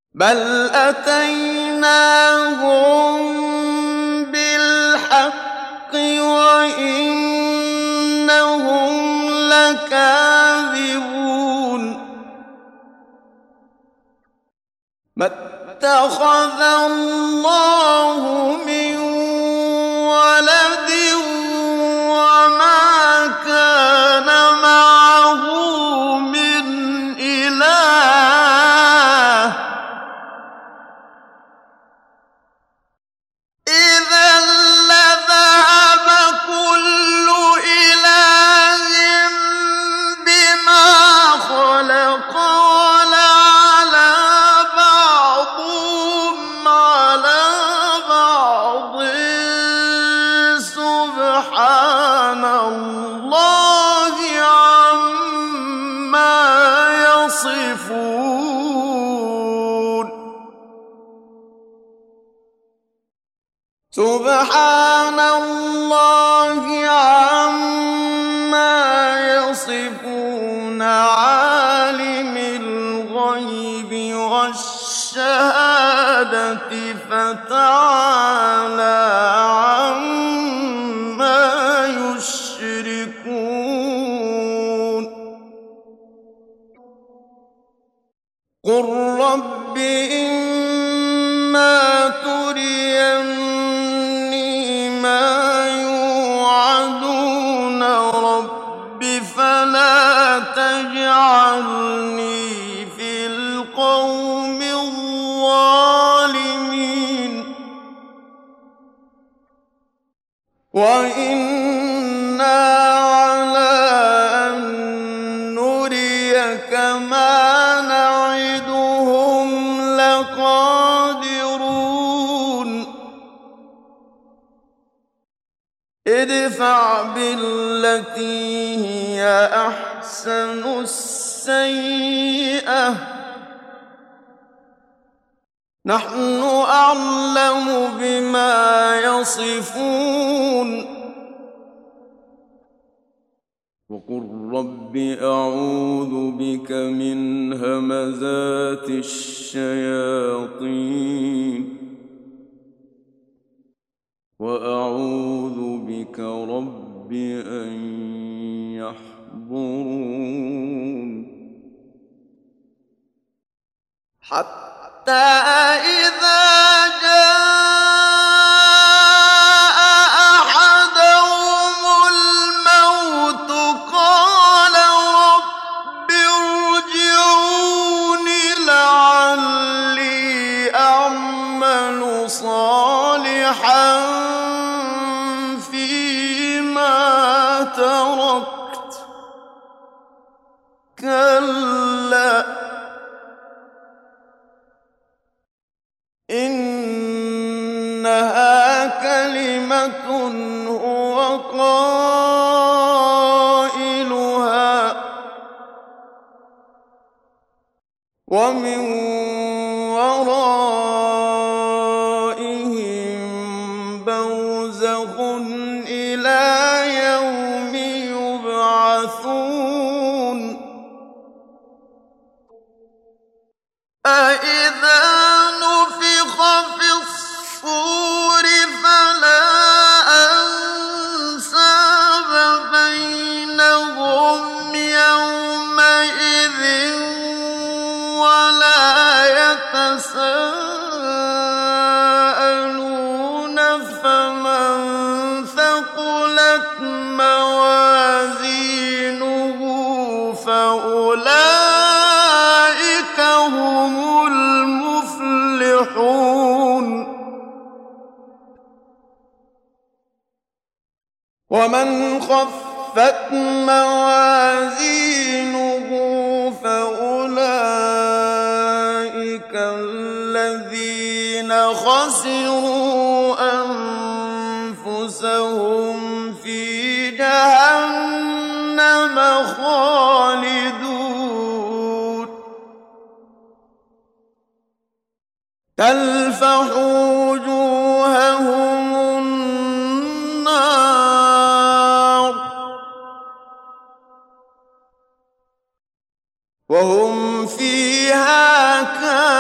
بل أتيناهم بالحق وإنهم لكاذبون ما اتخذ الله من ولد وما كان معه من إله إذا لذهب كل إله بما خلق ولعلى بعضهم على بعض سبحان الله عما يصفون سبحان الله عما يصفون عالم الغيب والشهادة فتعالى عما يشركون قل رب إما تريني ما يوعدون رب فلا تجعلني في القوم الظالمين وإنا على أن نريك ما نعدهم لقادرون ادفع بالتي هي أحسن السيئة نحن أعلم بما يصفون وقل رب أعوذ بك من همزات الشياطين وأعوذ بك رب أن يحضرون حتى إذا جاء أحدهم الموت قال رب ارجعون لعلي أعمل صالحا فيما تركت كلا إنها كلمة هو قائلها ومن ورائهم برزخ إلى يوم يبعثون أإذا نفخ في الصور فلا أنساب بينهم يومئذ ولا يتساءلون فمن ثقلت موازينه فأولئك هم المفلحون ومن خفت موازينه فأولئك الذين خسروا أنفسهم في جهنم خالدون تلفح وجوههم النار وهم فيها كالحون